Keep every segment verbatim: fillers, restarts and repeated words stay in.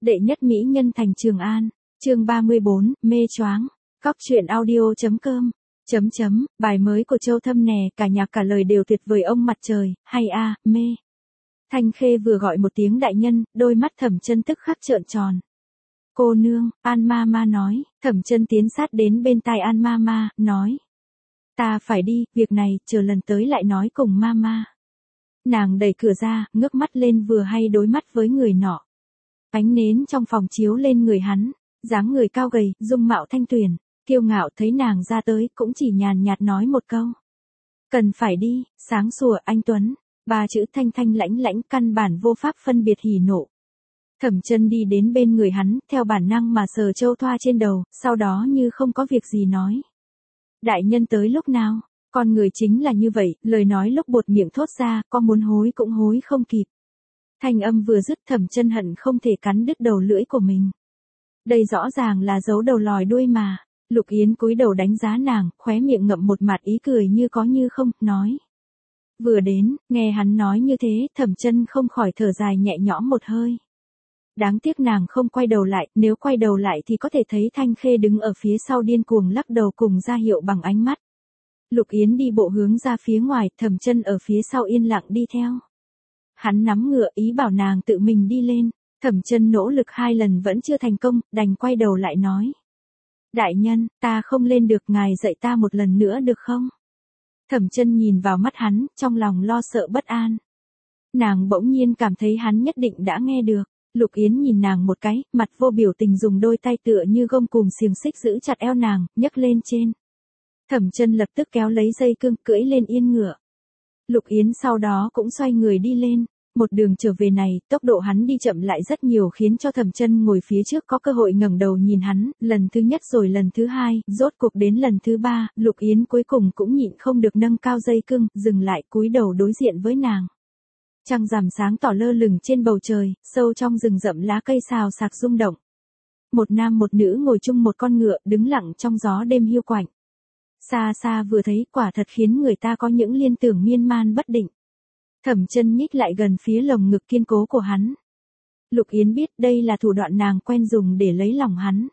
Đệ nhất mỹ nhân thành Trường An, chương ba mươi bốn, mê choáng. Cóc truyện audio chấm com. Chấm chấm, bài mới của Châu Thâm nè, cả nhạc cả lời đều tuyệt vời ông mặt trời, hay a, mê. Thanh Khê vừa gọi một tiếng đại nhân, đôi mắt Thẩm Chân tức khắc trợn tròn. Cô nương, An Mama nói, Thẩm Chân tiến sát đến bên tai An Mama, nói. Ta phải đi, việc này, chờ lần tới lại nói cùng Mama. Nàng đẩy cửa ra, ngước mắt lên vừa hay đối mắt với người nọ. Ánh nến trong phòng chiếu lên người hắn, dáng người cao gầy, dung mạo thanh tuyền, kiêu ngạo thấy nàng ra tới cũng chỉ nhàn nhạt nói một câu. Cần phải đi, sáng sủa anh Tuấn, ba chữ thanh thanh lãnh lãnh căn bản vô pháp phân biệt hỉ nộ. Thẩm Chân đi đến bên người hắn, theo bản năng mà sờ châu thoa trên đầu, sau đó như không có việc gì nói. Đại nhân tới lúc nào? Con người chính là như vậy, lời nói lúc buột miệng thốt ra, có muốn hối cũng hối không kịp. Thanh âm vừa dứt Thẩm Chân hận không thể cắn đứt đầu lưỡi của mình. Đây rõ ràng là giấu đầu lòi đuôi mà. Lục Yến cúi đầu đánh giá nàng, khóe miệng ngậm một mặt ý cười như có như không, nói. Vừa đến, nghe hắn nói như thế, Thẩm Chân không khỏi thở dài nhẹ nhõm một hơi. Đáng tiếc nàng không quay đầu lại, nếu quay đầu lại thì có thể thấy Thanh Khê đứng ở phía sau điên cuồng lắc đầu cùng ra hiệu bằng ánh mắt. Lục Yến đi bộ hướng ra phía ngoài, Thẩm Chân ở phía sau yên lặng đi theo. Hắn nắm ngựa ý bảo nàng tự mình đi lên, Thẩm Chân nỗ lực hai lần vẫn chưa thành công, đành quay đầu lại nói. Đại nhân, ta không lên được, ngài dạy ta một lần nữa được không? Thẩm Chân nhìn vào mắt hắn, trong lòng lo sợ bất an. Nàng bỗng nhiên cảm thấy hắn nhất định đã nghe được. Lục Yến nhìn nàng một cái, mặt vô biểu tình dùng đôi tay tựa như gông cùm xiềng xích giữ chặt eo nàng, nhấc lên trên. Thẩm Chân lập tức kéo lấy dây cương, cưỡi lên yên ngựa. Lục Yến sau đó cũng xoay người đi lên. Một đường trở về này, tốc độ hắn đi chậm lại rất nhiều khiến cho Thẩm Chân ngồi phía trước có cơ hội ngẩng đầu nhìn hắn, lần thứ nhất rồi lần thứ hai, rốt cuộc đến lần thứ ba, Lục Yến cuối cùng cũng nhịn không được nâng cao dây cương, dừng lại cúi đầu đối diện với nàng. Trăng rằm sáng tỏ lơ lửng trên bầu trời, sâu trong rừng rậm lá cây xào xạc rung động. Một nam một nữ ngồi chung một con ngựa, đứng lặng trong gió đêm hiu quạnh. Xa xa vừa thấy, quả thật khiến người ta có những liên tưởng miên man bất định. Thẩm Chân nhích lại gần phía lồng ngực kiên cố của hắn. Lục Yến biết đây là thủ đoạn nàng quen dùng để lấy lòng hắn.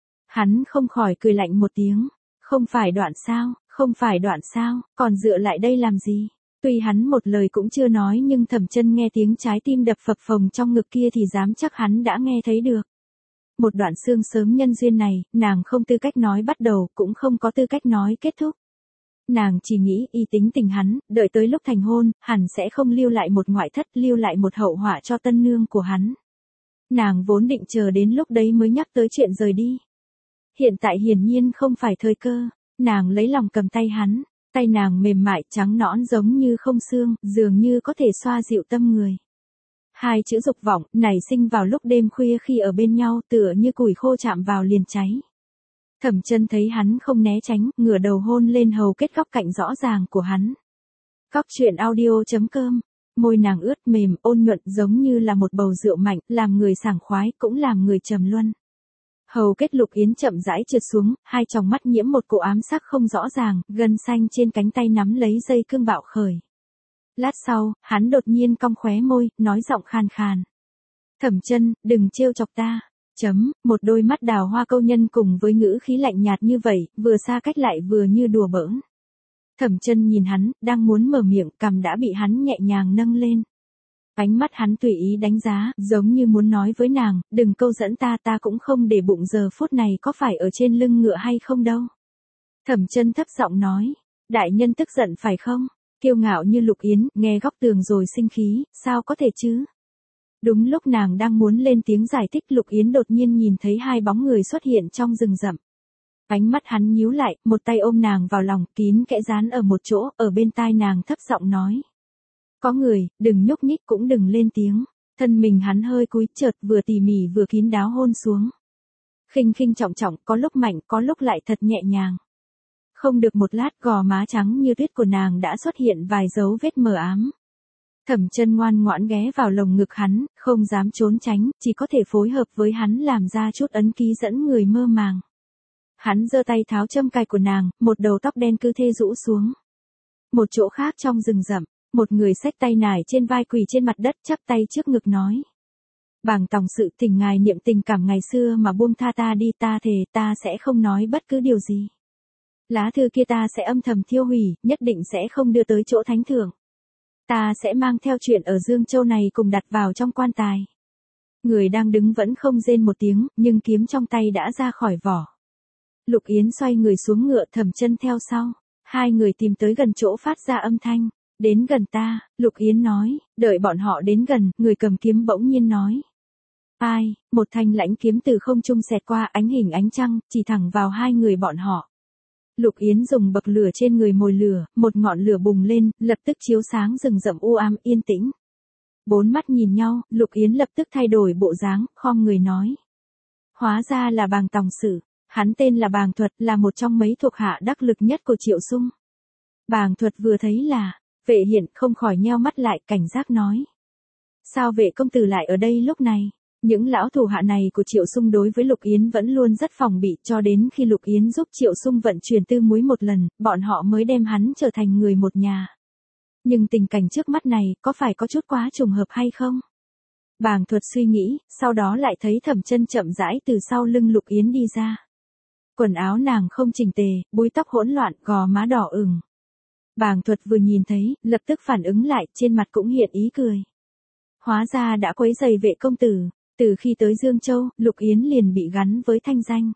Hắn không khỏi cười lạnh một tiếng. Không phải đoạn sao, không phải đoạn sao, còn dựa lại đây làm gì? Tuy hắn một lời cũng chưa nói nhưng Thẩm Chân nghe tiếng trái tim đập phập phồng trong ngực kia thì dám chắc hắn đã nghe thấy được. Một đoạn xương sớm nhân duyên này, nàng không tư cách nói bắt đầu, cũng không có tư cách nói kết thúc. Nàng chỉ nghĩ y tính tình hắn, đợi tới lúc thành hôn, hẳn sẽ không lưu lại một ngoại thất, lưu lại một hậu họa cho tân nương của hắn. Nàng vốn định chờ đến lúc đấy mới nhắc tới chuyện rời đi. Hiện tại hiển nhiên không phải thời cơ, nàng lấy lòng cầm tay hắn, tay nàng mềm mại trắng nõn giống như không xương, dường như có thể xoa dịu tâm người. Hai chữ dục vọng nảy sinh vào lúc đêm khuya khi ở bên nhau tựa như củi khô chạm vào liền cháy. Thẩm Chân thấy hắn không né tránh, ngửa đầu hôn lên hầu kết góc cạnh rõ ràng của hắn. Cóc truyện audio chấm com, môi nàng ướt mềm, ôn nhuận giống như là một bầu rượu mạnh, làm người sảng khoái, cũng làm người trầm luân. Hầu kết Lục Yến chậm rãi trượt xuống, hai tròng mắt nhiễm một cỗ ám sắc không rõ ràng, gân xanh trên cánh tay nắm lấy dây cương bạo khởi. Lát sau, hắn đột nhiên cong khóe môi, nói giọng khàn khàn. Thẩm Chân, đừng trêu chọc ta. Chấm, một đôi mắt đào hoa câu nhân cùng với ngữ khí lạnh nhạt như vậy, vừa xa cách lại vừa như đùa bỡn. Thẩm Chân nhìn hắn, đang muốn mở miệng, cằm đã bị hắn nhẹ nhàng nâng lên. Ánh mắt hắn tùy ý đánh giá, giống như muốn nói với nàng, đừng câu dẫn ta, ta cũng không để bụng giờ phút này có phải ở trên lưng ngựa hay không đâu. Thẩm Chân thấp giọng nói, đại nhân tức giận phải không? Kiêu ngạo như Lục Yến, nghe góc tường rồi sinh khí, sao có thể chứ? Đúng lúc nàng đang muốn lên tiếng giải thích, Lục Yến đột nhiên nhìn thấy hai bóng người xuất hiện trong rừng rậm. Ánh mắt hắn nhíu lại, một tay ôm nàng vào lòng, kín kẽ dán ở một chỗ, ở bên tai nàng thấp giọng nói. Có người, đừng nhúc nhích cũng đừng lên tiếng. Thân mình hắn hơi cúi, chợt vừa tỉ mỉ vừa kín đáo hôn xuống. Khinh khinh trọng trọng, có lúc mạnh, có lúc lại thật nhẹ nhàng. Không được một lát, gò má trắng như tuyết của nàng đã xuất hiện vài dấu vết mờ ám. Thẩm Chân ngoan ngoãn ghé vào lồng ngực hắn, không dám trốn tránh, chỉ có thể phối hợp với hắn làm ra chút ấn ký dẫn người mơ màng. Hắn giơ tay tháo châm cài của nàng, một đầu tóc đen cứ thế rũ xuống. Một chỗ khác trong rừng rậm, một người xách tay nải trên vai quỳ trên mặt đất chắp tay trước ngực nói. Bàng tổng sự, thỉnh ngài niệm tình cảm ngày xưa mà buông tha ta đi, ta thề ta sẽ không nói bất cứ điều gì. Lá thư kia ta sẽ âm thầm thiêu hủy, nhất định sẽ không đưa tới chỗ thánh thượng. Ta sẽ mang theo chuyện ở Dương Châu này cùng đặt vào trong quan tài. Người đang đứng vẫn không rên một tiếng, nhưng kiếm trong tay đã ra khỏi vỏ. Lục Yến xoay người xuống ngựa, Thẩm Chân theo sau. Hai người tìm tới gần chỗ phát ra âm thanh. Đến gần ta, Lục Yến nói, đợi bọn họ đến gần, người cầm kiếm bỗng nhiên nói. Ai, một thanh lãnh kiếm từ không trung xẹt qua, ánh hình ánh trăng, chỉ thẳng vào hai người bọn họ. Lục Yến dùng bậc lửa trên người mồi lửa, một ngọn lửa bùng lên, lập tức chiếu sáng rừng rậm u ám yên tĩnh. Bốn mắt nhìn nhau, Lục Yến lập tức thay đổi bộ dáng, khom người nói. Hóa ra là Bàng tổng sự, hắn tên là Bàng Thuật, là một trong mấy thuộc hạ đắc lực nhất của Triệu Sung. Bàng Thuật vừa thấy là Vệ Hiện, không khỏi nheo mắt lại, cảnh giác nói. Sao Vệ công tử lại ở đây lúc này? Những lão thủ hạ này của Triệu Sung đối với Lục Yến vẫn luôn rất phòng bị, cho đến khi Lục Yến giúp Triệu Sung vận chuyển tư muối một lần, bọn họ mới đem hắn trở thành người một nhà. Nhưng tình cảnh trước mắt này, có phải có chút quá trùng hợp hay không? Bàng Thuật suy nghĩ, sau đó lại thấy Thẩm Chân chậm rãi từ sau lưng Lục Yến đi ra. Quần áo nàng không chỉnh tề, búi tóc hỗn loạn, gò má đỏ ửng. Bàng Thuật vừa nhìn thấy, lập tức phản ứng lại, trên mặt cũng hiện ý cười. Hóa ra đã quấy rầy Vệ công tử. Từ khi tới Dương Châu, Lục Yến liền bị gắn với thanh danh.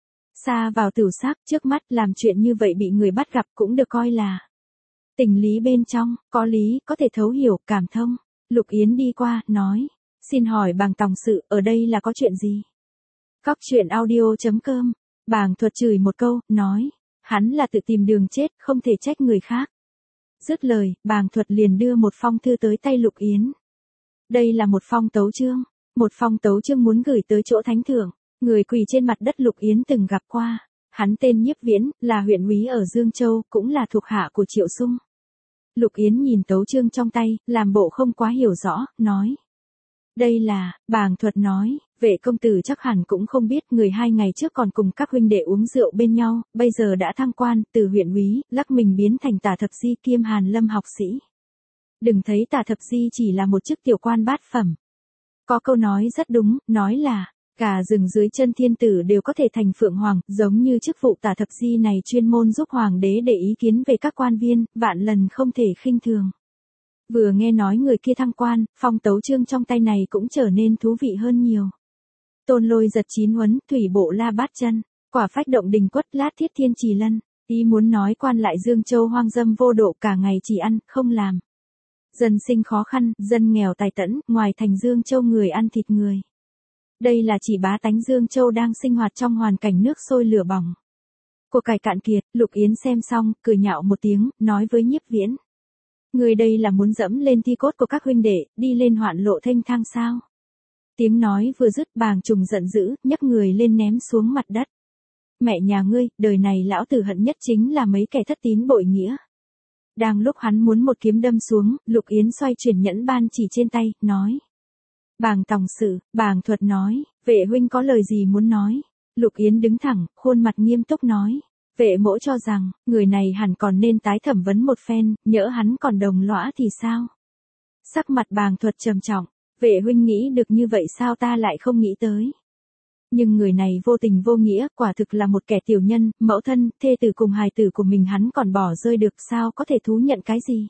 Xa vào tửu sắc, trước mắt làm chuyện như vậy bị người bắt gặp cũng được coi là tình lý bên trong, có lý, có thể thấu hiểu, cảm thông. Lục Yến đi qua, nói, xin hỏi Bàng tổng sự, ở đây là có chuyện gì? Cóc truyện audio chấm com, Bàng Thuật chửi một câu, nói, hắn là tự tìm đường chết, không thể trách người khác. Dứt lời, Bàng Thuật liền đưa một phong thư tới tay Lục Yến. Đây là một phong tấu chương. Một phong tấu chương muốn gửi tới chỗ thánh thượng, người quỳ trên mặt đất Lục Yến từng gặp qua. Hắn tên Nhiếp Viễn, là huyện úy ở Dương Châu, cũng là thuộc hạ của Triệu Sung. Lục Yến nhìn tấu chương trong tay, làm bộ không quá hiểu rõ, nói. Đây là, Bàng Thuật nói, Vệ công tử chắc hẳn cũng không biết, người hai ngày trước còn cùng các huynh đệ uống rượu bên nhau, bây giờ đã thăng quan, từ huyện úy, lắc mình biến thành Tả Thập Di kiêm Hàn Lâm học sĩ. Đừng thấy Tả Thập Di chỉ là một chức tiểu quan bát phẩm. Có câu nói rất đúng, nói là, cả rừng dưới chân thiên tử đều có thể thành phượng hoàng, giống như chức vụ Tả Thập Di này chuyên môn giúp hoàng đế để ý kiến về các quan viên, vạn lần không thể khinh thường. Vừa nghe nói người kia thăng quan, phong tấu chương trong tay này cũng trở nên thú vị hơn nhiều. Tôn Lôi giật chín huấn, thủy bộ la bát chân, quả phách động đình quất lát thiết thiên trì lân, ý muốn nói quan lại Dương Châu hoang dâm vô độ, cả ngày chỉ ăn, không làm. Dân sinh khó khăn, dân nghèo tài tẫn, ngoài thành Dương Châu người ăn thịt người. Đây là chỉ bá tánh Dương Châu đang sinh hoạt trong hoàn cảnh nước sôi lửa bỏng. Của cải cạn kiệt, Lục Yến xem xong, cười nhạo một tiếng, nói với Nhiếp Viễn. Người đây là muốn dẫm lên thi cốt của các huynh đệ, đi lên hoạn lộ thênh thang sao? Tiếng nói vừa dứt, Bàng Trùng giận dữ, nhấc người lên ném xuống mặt đất. Mẹ nhà ngươi, đời này lão tử hận nhất chính là mấy kẻ thất tín bội nghĩa. Đang lúc hắn muốn một kiếm đâm xuống, Lục Yến xoay chuyển nhẫn ban chỉ trên tay, nói. Bàng tổng sự, Bàng Thuật nói, Vệ huynh có lời gì muốn nói? Lục Yến đứng thẳng, khuôn mặt nghiêm túc nói. Vệ mỗ cho rằng, người này hẳn còn nên tái thẩm vấn một phen, nhỡ hắn còn đồng lõa thì sao? Sắc mặt Bàng Thuật trầm trọng, Vệ huynh nghĩ được như vậy sao ta lại không nghĩ tới? Nhưng người này vô tình vô nghĩa, quả thực là một kẻ tiểu nhân, mẫu thân, thê tử cùng hài tử của mình hắn còn bỏ rơi được, sao có thể thú nhận cái gì?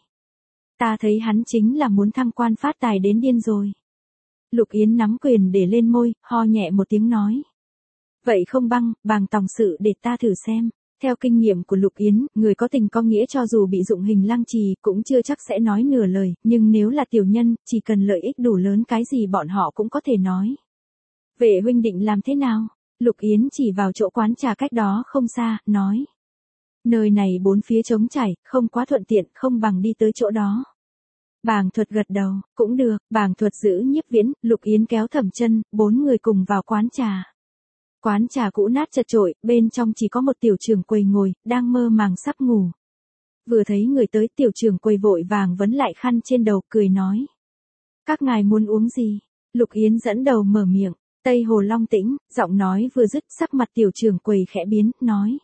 Ta thấy hắn chính là muốn thăng quan phát tài đến điên rồi. Lục Yến nắm quyền để lên môi, ho nhẹ một tiếng nói. Vậy không băng, Bàng tổng sự để ta thử xem. Theo kinh nghiệm của Lục Yến, người có tình có nghĩa cho dù bị dụng hình lăng trì cũng chưa chắc sẽ nói nửa lời, nhưng nếu là tiểu nhân, chỉ cần lợi ích đủ lớn cái gì bọn họ cũng có thể nói. Vệ huynh định làm thế nào? Lục Yến chỉ vào chỗ quán trà cách đó không xa, nói. Nơi này bốn phía trống trải, không quá thuận tiện, không bằng đi tới chỗ đó. Bàng Thuật gật đầu, cũng được, Bàng Thuật giữ Nhiếp Viễn, Lục Yến kéo Thẩm Chân, bốn người cùng vào quán trà. Quán trà cũ nát chật chội, bên trong chỉ có một tiểu trưởng quầy ngồi, đang mơ màng sắp ngủ. Vừa thấy người tới, tiểu trưởng quầy vội vàng vấn lại khăn trên đầu, cười nói. Các ngài muốn uống gì? Lục Yến dẫn đầu mở miệng. Tây Hồ Long Tĩnh, giọng nói vừa dứt, sắc mặt tiểu trưởng quầy khẽ biến, nói.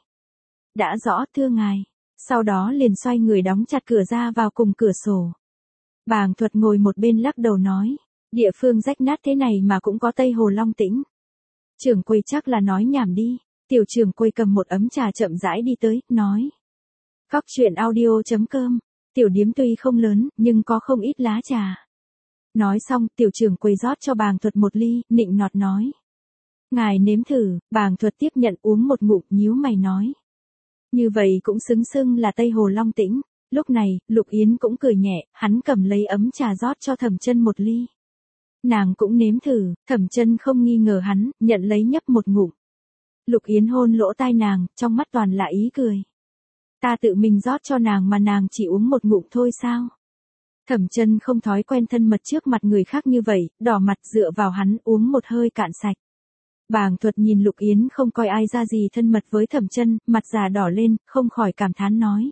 Đã rõ, thưa ngài. Sau đó liền xoay người đóng chặt cửa ra vào cùng cửa sổ. Bàng Thuật ngồi một bên lắc đầu nói. Địa phương rách nát thế này mà cũng có Tây Hồ Long Tĩnh. Trưởng quầy chắc là nói nhảm đi. Tiểu trưởng quầy cầm một ấm trà chậm rãi đi tới, nói. Cóc truyện audio.com. Tiểu điếm tuy không lớn, nhưng có không ít lá trà. Nói xong, tiểu trưởng quầy rót cho Bàng Thuật một ly, nịnh nọt nói. Ngài nếm thử. Bàng Thuật tiếp nhận uống một ngụm, nhíu mày nói. Như vậy cũng xứng xưng là Tây Hồ Long Tĩnh. Lúc này, Lục Yến cũng cười nhẹ, hắn cầm lấy ấm trà rót cho Thẩm Chân một ly. Nàng cũng nếm thử, Thẩm Chân không nghi ngờ hắn, nhận lấy nhấp một ngụm. Lục Yến hôn lỗ tai nàng, trong mắt toàn là ý cười. Ta tự mình rót cho nàng mà nàng chỉ uống một ngụm thôi sao? Thẩm Chân không thói quen thân mật trước mặt người khác như vậy, đỏ mặt dựa vào hắn uống một hơi cạn sạch. Bàng Thuật nhìn Lục Yến không coi ai ra gì thân mật với Thẩm Chân, mặt già đỏ lên, không khỏi cảm thán nói.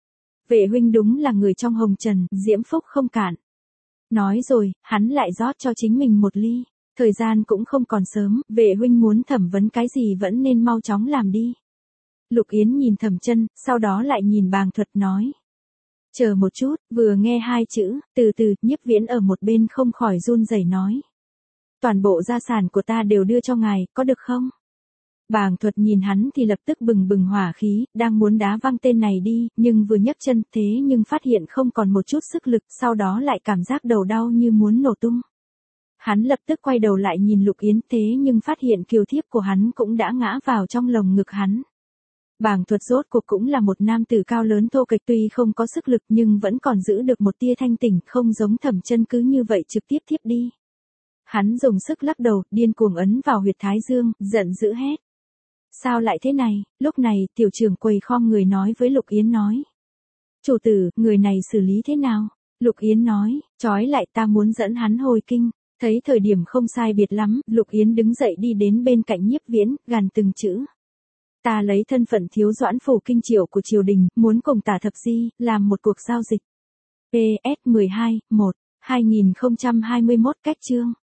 Vệ huynh đúng là người trong hồng trần, diễm phúc không cạn. Nói rồi, hắn lại rót cho chính mình một ly. Thời gian cũng không còn sớm, vệ huynh muốn thẩm vấn cái gì vẫn nên mau chóng làm đi. Lục Yến nhìn Thẩm Chân, sau đó lại nhìn Bàng Thuật nói. Chờ một chút, vừa nghe hai chữ, từ từ, Nhiếp Viễn ở một bên không khỏi run rẩy nói. Toàn bộ gia sản của ta đều đưa cho ngài, có được không? Bàng Thuật nhìn hắn thì lập tức bừng bừng hỏa khí, đang muốn đá văng tên này đi, nhưng vừa nhấc chân thế nhưng phát hiện không còn một chút sức lực, sau đó lại cảm giác đầu đau như muốn nổ tung. Hắn lập tức quay đầu lại nhìn Lục Yến thế nhưng phát hiện kiều thiếp của hắn cũng đã ngã vào trong lồng ngực hắn. Bàng Thuật rốt cuộc cũng là một nam tử cao lớn thô kệch tuy không có sức lực nhưng vẫn còn giữ được một tia thanh tỉnh, không giống Thẩm Chân cứ như vậy trực tiếp thiếp đi. Hắn dùng sức lắc đầu, điên cuồng ấn vào huyệt thái dương, giận dữ hét. Sao lại thế này? Lúc này, tiểu trưởng quầy khom người nói với Lục Yến nói. Chủ tử, người này xử lý thế nào? Lục Yến nói, trói lại ta muốn dẫn hắn hồi kinh. Thấy thời điểm không sai biệt lắm, Lục Yến đứng dậy đi đến bên cạnh Nhiếp Viễn, gằn từng chữ. Ta lấy thân phận thiếu doãn phủ kinh triệu của triều đình, muốn cùng Tả Thập Di, làm một cuộc giao dịch. pê ét mười hai, một, hai nghìn không trăm hai mươi mốt cách chương.